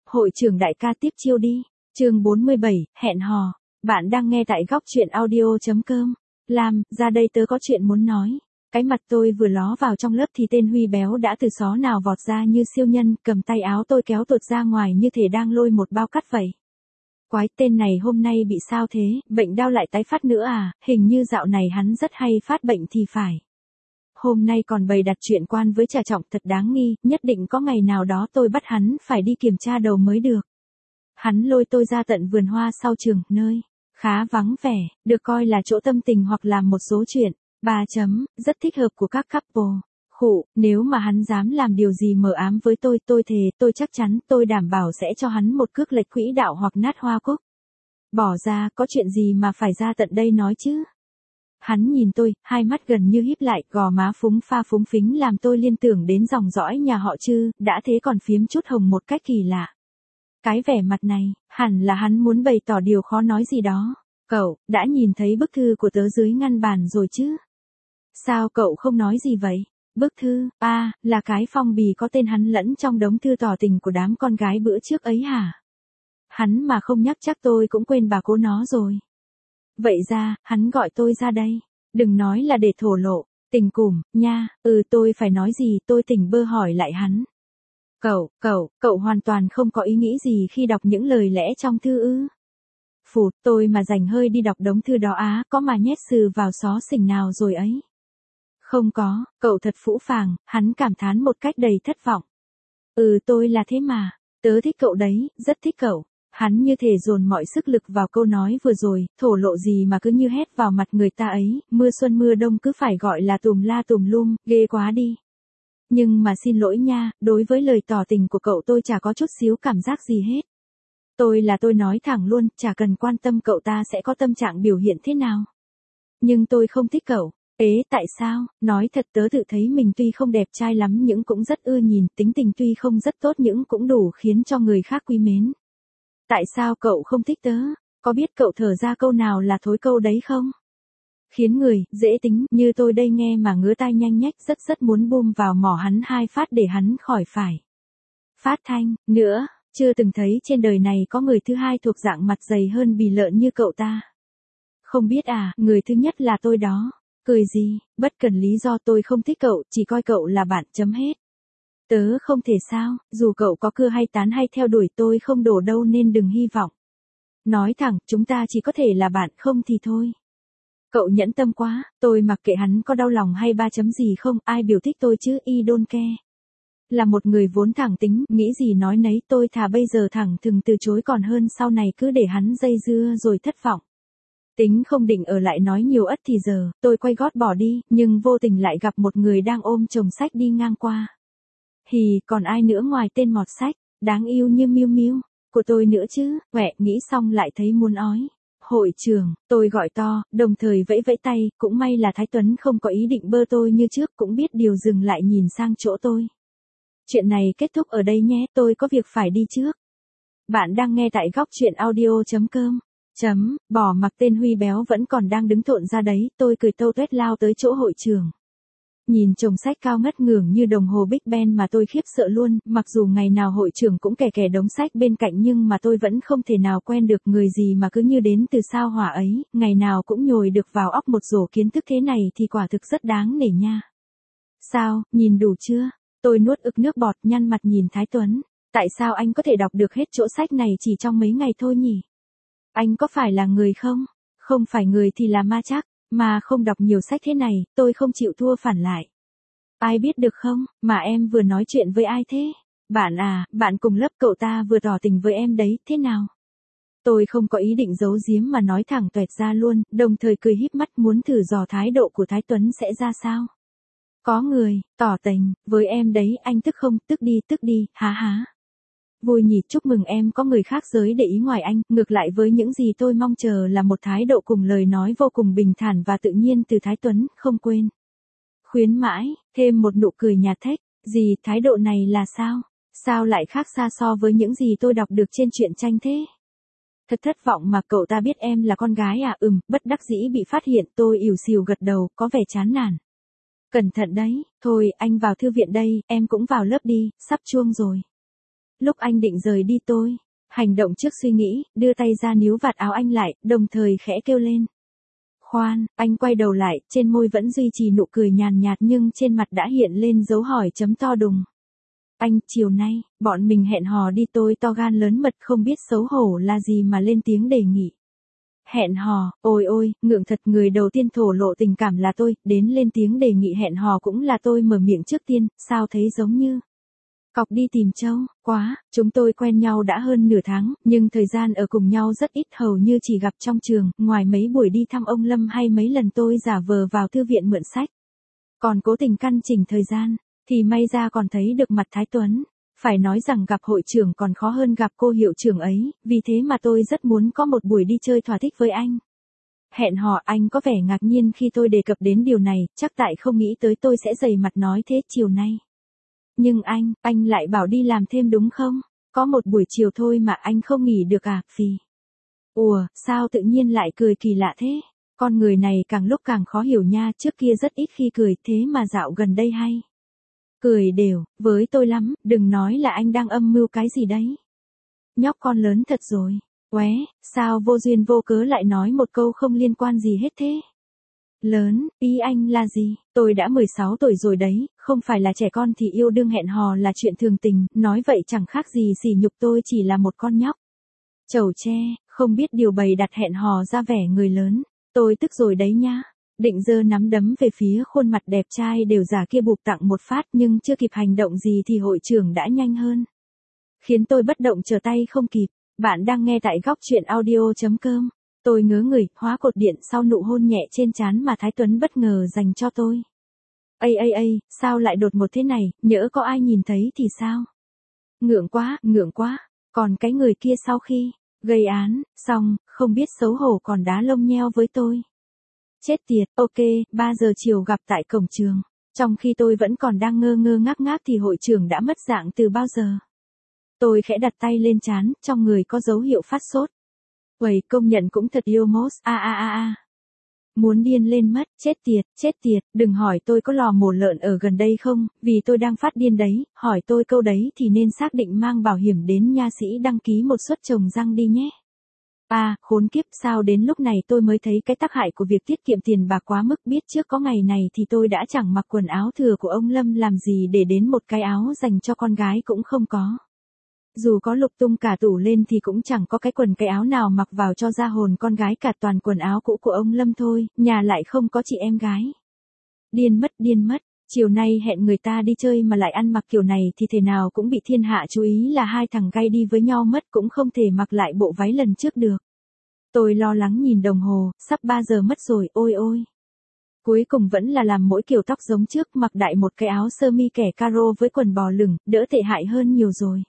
Hội trưởng đại ca tiếp chiêu đi. Chương 47, hẹn hò. Bạn đang nghe tại góc truyện audio.com. Lam, ra đây tớ có chuyện muốn nói. Cái mặt tôi vừa ló vào trong lớp thì tên Huy béo đã từ xó nào vọt ra như siêu nhân, cầm tay áo tôi kéo tuột ra ngoài như thể đang lôi một bao cát vậy. Quái, tên này hôm nay bị sao thế, bệnh đau lại tái phát nữa à, hình như dạo này hắn rất hay phát bệnh thì phải. Hôm nay còn bày đặt chuyện quan với Trà Trọng, thật đáng nghi, nhất định có ngày nào đó tôi bắt hắn phải đi kiểm tra đầu mới được. Hắn lôi tôi ra tận vườn hoa sau trường, nơi khá vắng vẻ, được coi là chỗ tâm tình hoặc làm một số chuyện, rất thích hợp của các couple. Khụ, nếu mà hắn dám làm điều gì mờ ám với tôi thề, tôi chắc chắn, tôi đảm bảo sẽ cho hắn một cước lệch quỹ đạo hoặc nát hoa cúc. Bỏ ra, có chuyện gì mà phải ra tận đây nói chứ? Hắn nhìn tôi, hai mắt gần như híp lại, gò má phúng pha phúng phính làm tôi liên tưởng đến dòng dõi nhà họ Trư, đã thế còn phiếm chút hồng một cách kỳ lạ. Cái vẻ mặt này, hẳn là hắn muốn bày tỏ điều khó nói gì đó. Cậu, đã nhìn thấy bức thư của tớ dưới ngăn bàn rồi chứ? Sao cậu không nói gì vậy? Bức thư, là cái phong bì có tên hắn lẫn trong đống thư tỏ tình của đám con gái bữa trước ấy hả? Hắn mà không nhắc chắc tôi cũng quên bà cố nó rồi. Vậy ra, hắn gọi tôi ra đây. Đừng nói là để thổ lộ, tình cùm, nha, tôi phải nói gì, tôi tỉnh bơ hỏi lại hắn. Cậu hoàn toàn không có ý nghĩ gì khi đọc những lời lẽ trong thư ư? Phụt, tôi mà dành hơi đi đọc đống thư đó có mà nhét sừ vào xó xỉnh nào rồi ấy. Không có, cậu thật phũ phàng, hắn cảm thán một cách đầy thất vọng. Tôi là thế mà, tớ thích cậu đấy, rất thích cậu. Hắn như thể dồn mọi sức lực vào câu nói vừa rồi, thổ lộ gì mà cứ như hét vào mặt người ta ấy, mưa xuân mưa đông cứ phải gọi là tùm la tùm lum, ghê quá đi. Nhưng mà xin lỗi nha, đối với lời tỏ tình của cậu tôi chả có chút xíu cảm giác gì hết. Tôi nói thẳng luôn, chả cần quan tâm cậu ta sẽ có tâm trạng biểu hiện thế nào. Nhưng tôi không thích cậu. Tại sao? Nói thật tớ tự thấy mình tuy không đẹp trai lắm nhưng cũng rất ưa nhìn, tính tình tuy không rất tốt nhưng cũng đủ khiến cho người khác quý mến. Tại sao cậu không thích tớ? Có biết cậu thở ra câu nào là thối câu đấy không? Khiến người, dễ tính, như tôi đây nghe mà ngứa tai nhanh nhách rất muốn bum vào mỏ hắn 2 phát để hắn khỏi phải phát thanh, nữa, chưa từng thấy trên đời này có người thứ hai thuộc dạng mặt dày hơn bì lợn như cậu ta. Không biết người thứ nhất là tôi đó. Cười gì, bất cần lý do tôi không thích cậu, chỉ coi cậu là bạn, chấm hết. Tớ không thể sao, dù cậu có cưa hay tán hay theo đuổi tôi không đổ đâu nên đừng hy vọng. Nói thẳng, chúng ta chỉ có thể là bạn, không thì thôi. Cậu nhẫn tâm quá, tôi mặc kệ hắn có đau lòng hay gì không, ai biểu thích tôi chứ, I don't care. Là một người vốn thẳng tính, nghĩ gì nói nấy, tôi thà bây giờ thẳng thừng từ chối còn hơn sau này cứ để hắn dây dưa rồi thất vọng. Tính không định ở lại nói nhiều ất thì giờ, tôi quay gót bỏ đi, nhưng vô tình lại gặp một người đang ôm chồng sách đi ngang qua. Còn ai nữa ngoài tên mọt sách, đáng yêu như Miu Miu, của tôi nữa chứ, nghĩ xong lại thấy muốn ói. Hội trưởng, tôi gọi to, đồng thời vẫy vẫy tay, cũng may là Thái Tuấn không có ý định bơ tôi như trước, cũng biết điều dừng lại nhìn sang chỗ tôi. Chuyện này kết thúc ở đây nhé, tôi có việc phải đi trước. Bạn đang nghe tại góc truyện audio.com. Bỏ mặc tên Huy béo vẫn còn đang đứng thộn ra đấy, tôi cười tâu tuét lao tới chỗ hội trường. Nhìn chồng sách cao ngất ngưởng như đồng hồ Big Ben mà tôi khiếp sợ luôn, mặc dù ngày nào hội trưởng cũng kè đống sách bên cạnh nhưng mà tôi vẫn không thể nào quen được người gì mà cứ như đến từ sao hỏa ấy, ngày nào cũng nhồi được vào óc một rổ kiến thức thế này thì quả thực rất đáng nể nha. Sao, nhìn đủ chưa? Tôi nuốt ực nước bọt nhăn mặt nhìn Thái Tuấn. Tại sao anh có thể đọc được hết chỗ sách này chỉ trong mấy ngày thôi nhỉ? Anh có phải là người không? Không phải người thì là ma chắc, mà không đọc nhiều sách thế này, tôi không chịu thua phản lại. Ai biết được không, mà em vừa nói chuyện với ai thế? Bạn bạn cùng lớp cậu ta vừa tỏ tình với em đấy, thế nào? Tôi không có ý định giấu giếm mà nói thẳng toẹt ra luôn, đồng thời cười híp mắt muốn thử dò thái độ của Thái Tuấn sẽ ra sao. Có người, tỏ tình, với em đấy, anh tức không, tức đi, há. Vui nhỉ, chúc mừng em có người khác giới để ý ngoài anh, ngược lại với những gì tôi mong chờ là một thái độ cùng lời nói vô cùng bình thản và tự nhiên từ Thái Tuấn, không quên. Khuyến mãi, thêm một nụ cười nhạt thách, gì, thái độ này là sao? Sao lại khác xa so với những gì tôi đọc được trên truyện tranh thế? Thật thất vọng mà cậu ta biết em là con gái bất đắc dĩ bị phát hiện, tôi ỉu xìu gật đầu, có vẻ chán nản. Cẩn thận đấy, thôi, anh vào thư viện đây, em cũng vào lớp đi, sắp chuông rồi. Lúc anh định rời đi tôi, hành động trước suy nghĩ, đưa tay ra níu vạt áo anh lại, đồng thời khẽ kêu lên. Khoan, anh quay đầu lại, trên môi vẫn duy trì nụ cười nhàn nhạt nhưng trên mặt đã hiện lên dấu hỏi chấm to đùng. Anh, chiều nay, bọn mình hẹn hò đi, tôi to gan lớn mật không biết xấu hổ là gì mà lên tiếng đề nghị. Hẹn hò, ôi ôi, ngượng thật, người đầu tiên thổ lộ tình cảm là tôi, đến lên tiếng đề nghị hẹn hò cũng là tôi mở miệng trước tiên, sao thấy giống như cọc đi tìm trâu, quá, chúng tôi quen nhau đã hơn nửa tháng, nhưng thời gian ở cùng nhau rất ít, hầu như chỉ gặp trong trường, ngoài mấy buổi đi thăm ông Lâm hay mấy lần tôi giả vờ vào thư viện mượn sách. Còn cố tình căn chỉnh thời gian, thì may ra còn thấy được mặt Thái Tuấn. Phải nói rằng gặp hội trưởng còn khó hơn gặp cô hiệu trưởng ấy, vì thế mà tôi rất muốn có một buổi đi chơi thỏa thích với anh. Hẹn hò, anh có vẻ ngạc nhiên khi tôi đề cập đến điều này, chắc tại không nghĩ tới tôi sẽ dày mặt nói thế chiều nay. Nhưng anh lại bảo đi làm thêm đúng không? Có một buổi chiều thôi mà anh không nghỉ được à, phì. Ủa, sao tự nhiên lại cười kỳ lạ thế? Con người này càng lúc càng khó hiểu nha, trước kia rất ít khi cười thế mà dạo gần đây hay. Cười đều, với tôi lắm, đừng nói là anh đang âm mưu cái gì đấy. Nhóc con lớn thật rồi. Ué, sao vô duyên vô cớ lại nói một câu không liên quan gì hết thế? Lớn, ý anh là gì? Tôi đã 16 tuổi rồi đấy, không phải là trẻ con thì yêu đương hẹn hò là chuyện thường tình, nói vậy chẳng khác gì sỉ nhục tôi chỉ là một con nhóc. Chầu tre, không biết điều bày đặt hẹn hò ra vẻ người lớn. Tôi tức rồi đấy nhá. Định giơ nắm đấm về phía khuôn mặt đẹp trai đều giả kia bụp tặng một phát nhưng chưa kịp hành động gì thì hội trưởng đã nhanh hơn. Khiến tôi bất động trở tay không kịp. Bạn đang nghe tại góc truyện audio.com. Tôi ngớ người, hóa cột điện sau nụ hôn nhẹ trên trán mà Thái Tuấn bất ngờ dành cho tôi. Ây, sao lại đột ngột thế này, nhỡ có ai nhìn thấy thì sao? Ngượng quá, còn cái người kia sau khi gây án, xong, không biết xấu hổ còn đá lông nheo với tôi. Chết tiệt, ok, 3 giờ chiều gặp tại cổng trường. Trong khi tôi vẫn còn đang ngơ ngác thì hội trưởng đã mất dạng từ bao giờ. Tôi khẽ đặt tay lên trán, trong người có dấu hiệu phát sốt. Uầy, công nhận cũng thật yêu mốt, Muốn điên lên mất, chết tiệt, đừng hỏi tôi có lò mổ lợn ở gần đây không, vì tôi đang phát điên đấy, hỏi tôi câu đấy thì nên xác định mang bảo hiểm đến nha sĩ đăng ký một suất trồng răng đi nhé. Khốn kiếp, sao đến lúc này tôi mới thấy cái tác hại của việc tiết kiệm tiền bạc quá mức, biết trước có ngày này thì tôi đã chẳng mặc quần áo thừa của ông Lâm làm gì để đến một cái áo dành cho con gái cũng không có. Dù có lục tung cả tủ lên thì cũng chẳng có cái quần cái áo nào mặc vào cho ra hồn con gái cả, toàn quần áo cũ của ông Lâm thôi, nhà lại không có chị em gái. Điên mất, chiều nay hẹn người ta đi chơi mà lại ăn mặc kiểu này thì thể nào cũng bị thiên hạ chú ý là hai thằng gay đi với nhau mất, cũng không thể mặc lại bộ váy lần trước được. Tôi lo lắng nhìn đồng hồ, sắp 3 giờ mất rồi, ôi. Cuối cùng vẫn là làm mỗi kiểu tóc giống trước, mặc đại một cái áo sơ mi kẻ caro với quần bò lửng, đỡ tệ hại hơn nhiều rồi.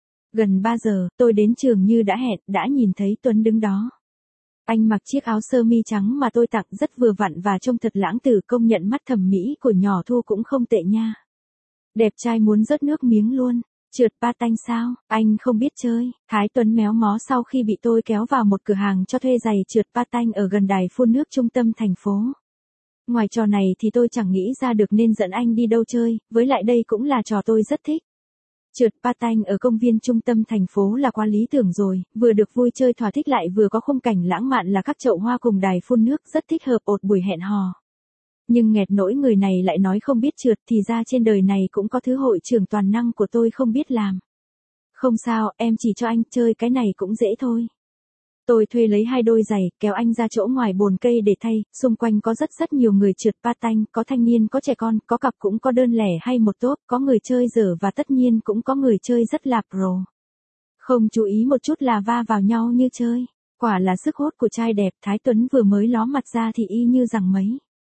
Gần 3 giờ, tôi đến trường như đã hẹn, đã nhìn thấy Tuấn đứng đó. Anh mặc chiếc áo sơ mi trắng mà tôi tặng rất vừa vặn và trông thật lãng tử, công nhận mắt thẩm mỹ của nhỏ Thu cũng không tệ nha. Đẹp trai muốn rớt nước miếng luôn. Trượt patin sao, anh không biết chơi. Thái Tuấn méo mó sau khi bị tôi kéo vào một cửa hàng cho thuê giày trượt patin ở gần đài phun nước trung tâm thành phố. Ngoài trò này thì tôi chẳng nghĩ ra được nên dẫn anh đi đâu chơi, với lại đây cũng là trò tôi rất thích. Trượt patin ở công viên trung tâm thành phố là quá lý tưởng rồi, vừa được vui chơi thỏa thích lại vừa có khung cảnh lãng mạn là các chậu hoa cùng đài phun nước, rất thích hợp ột buổi hẹn hò. Nhưng nghẹt nỗi người này lại nói không biết trượt, thì ra trên đời này cũng có thứ hội trưởng toàn năng của tôi không biết làm. Không sao, em chỉ cho anh chơi cái này cũng dễ thôi. Tôi thuê lấy 2 đôi giày, kéo anh ra chỗ ngoài bồn cây để thay, xung quanh có rất nhiều người trượt patin, có thanh niên, có trẻ con, có cặp cũng có đơn lẻ hay một tốp, có người chơi dở và tất nhiên cũng có người chơi rất là pro. Không chú ý một chút là va vào nhau như chơi. Quả là sức hút của trai đẹp. Thái Tuấn vừa mới ló mặt ra thì y như rằng mấy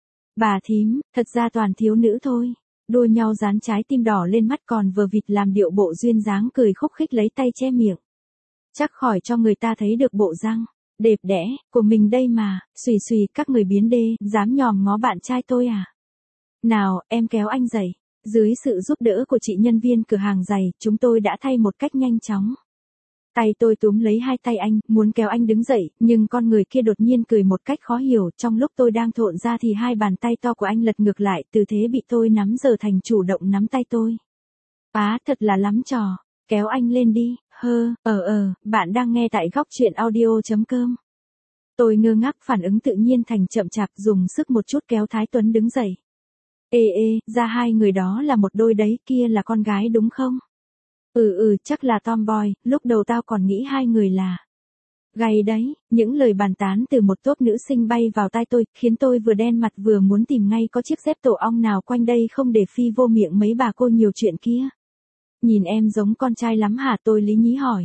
bà thím, thật ra toàn thiếu nữ thôi. Đua nhau dán trái tim đỏ lên mắt còn vờ vịt làm điệu bộ duyên dáng cười khúc khích lấy tay che miệng. Chắc khỏi cho người ta thấy được bộ răng đẹp đẽ của mình đây mà. Xùy các người biến đê, dám nhòm ngó bạn trai tôi à? Nào, em kéo anh dậy. Dưới sự giúp đỡ của chị nhân viên cửa hàng giày, chúng tôi đã thay một cách nhanh chóng. Tay tôi túm lấy 2 tay anh, muốn kéo anh đứng dậy, nhưng con người kia đột nhiên cười một cách khó hiểu, trong lúc tôi đang thộn ra thì 2 bàn tay to của anh lật ngược lại, tư thế bị tôi nắm giờ thành chủ động nắm tay tôi. Thật là lắm trò. Kéo anh lên đi, bạn đang nghe tại góc chuyện audio.com. Tôi ngơ ngác phản ứng tự nhiên thành chậm chạp dùng sức một chút kéo Thái Tuấn đứng dậy. Ra hai người đó là một đôi đấy, kia là con gái đúng không? Chắc là tomboy, lúc đầu tao còn nghĩ hai người là gay đấy. Những lời bàn tán từ một tốp nữ sinh bay vào tai tôi, khiến tôi vừa đen mặt vừa muốn tìm ngay có chiếc dép tổ ong nào quanh đây không để phi vô miệng mấy bà cô nhiều chuyện kia. Nhìn em giống con trai lắm hả, tôi lý nhí hỏi.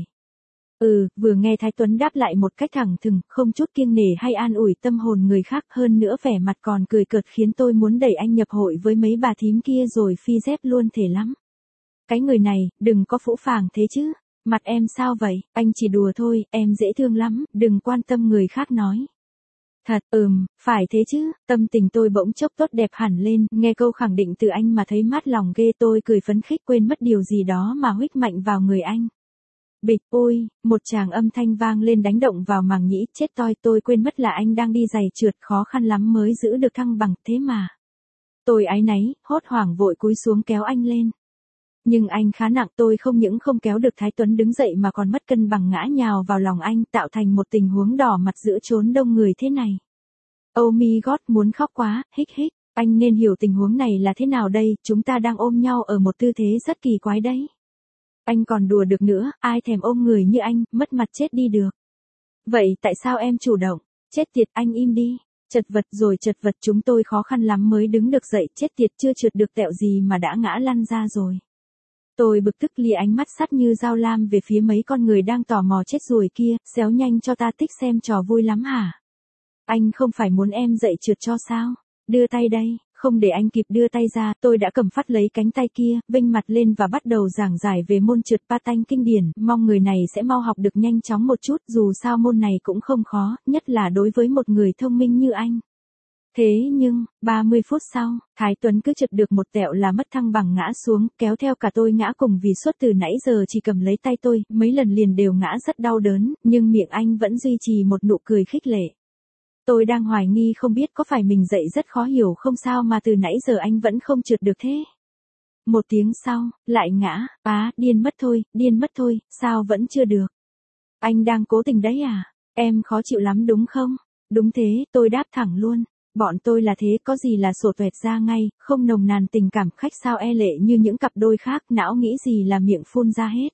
Vừa nghe Thái Tuấn đáp lại một cách thẳng thừng, không chút kiêng nể hay an ủi tâm hồn người khác, hơn nữa vẻ mặt còn cười cợt khiến tôi muốn đẩy anh nhập hội với mấy bà thím kia rồi phi dép luôn thể lắm. Cái người này, đừng có phũ phàng thế chứ. Mặt em sao vậy, anh chỉ đùa thôi, em dễ thương lắm, đừng quan tâm người khác nói. Thật, phải thế chứ, tâm tình tôi bỗng chốc tốt đẹp hẳn lên, nghe câu khẳng định từ anh mà thấy mát lòng ghê, tôi cười phấn khích quên mất điều gì đó mà huých mạnh vào người anh. Bịch, ôi, một tràng âm thanh vang lên đánh động vào màng nhĩ, chết toi, tôi quên mất là anh đang đi giày trượt, khó khăn lắm mới giữ được thăng bằng, thế mà. Tôi áy náy, hốt hoảng vội cúi xuống kéo anh lên. Nhưng anh khá nặng, tôi không những không kéo được Thái Tuấn đứng dậy mà còn mất cân bằng ngã nhào vào lòng anh, tạo thành một tình huống đỏ mặt giữa chốn đông người thế này. Oh my god, muốn khóc quá, hích hích, anh nên hiểu tình huống này là thế nào đây, chúng ta đang ôm nhau ở một tư thế rất kỳ quái đấy. Anh còn đùa được nữa, ai thèm ôm người như anh, mất mặt chết đi được. Vậy tại sao em chủ động? Chết tiệt, anh im đi. Chật vật chúng tôi khó khăn lắm mới đứng được dậy, chết tiệt chưa trượt được tẹo gì mà đã ngã lăn ra rồi. Tôi bực tức lia ánh mắt sắt như dao lam về phía mấy con người đang tò mò chết ruồi kia, xéo nhanh cho ta tích xem trò vui lắm hả? Anh không phải muốn em dậy trượt cho sao? Đưa tay đây, không để anh kịp đưa tay ra, tôi đã cầm phát lấy cánh tay kia, vênh mặt lên và bắt đầu giảng giải về môn trượt patin kinh điển, mong người này sẽ mau học được nhanh chóng một chút, dù sao môn này cũng không khó, nhất là đối với một người thông minh như anh. Thế nhưng, 30 phút sau, Thái Tuấn cứ trượt được một tẹo là mất thăng bằng ngã xuống, kéo theo cả tôi ngã cùng vì suốt từ nãy giờ chỉ cầm lấy tay tôi, mấy lần liền đều ngã rất đau đớn, nhưng miệng anh vẫn duy trì một nụ cười khích lệ. Tôi đang hoài nghi không biết có phải mình dậy rất khó hiểu không sao mà từ nãy giờ anh vẫn không trượt được thế. Một tiếng sau, lại ngã, điên mất thôi, sao vẫn chưa được. Anh đang cố tình đấy à, em khó chịu lắm đúng không? Đúng thế, tôi đáp thẳng luôn. Bọn tôi là thế, có gì là sổ tuẹt ra ngay, không nồng nàn tình cảm khách sao e lệ như những cặp đôi khác, não nghĩ gì là miệng phun ra hết.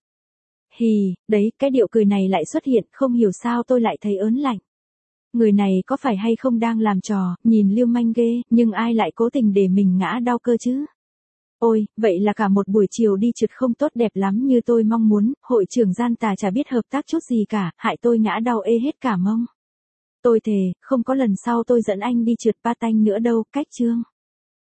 Hì, đấy, cái điệu cười này lại xuất hiện, không hiểu sao tôi lại thấy ớn lạnh. Người này có phải hay không đang làm trò, nhìn lưu manh ghê, nhưng ai lại cố tình để mình ngã đau cơ chứ? Ôi, vậy là cả một buổi chiều đi trượt không tốt đẹp lắm như tôi mong muốn, hội trưởng gian tà chả biết hợp tác chút gì cả, hại tôi ngã đau ê hết cả mông. Tôi thề, không có lần sau tôi dẫn anh đi trượt patin nữa đâu, cách chương.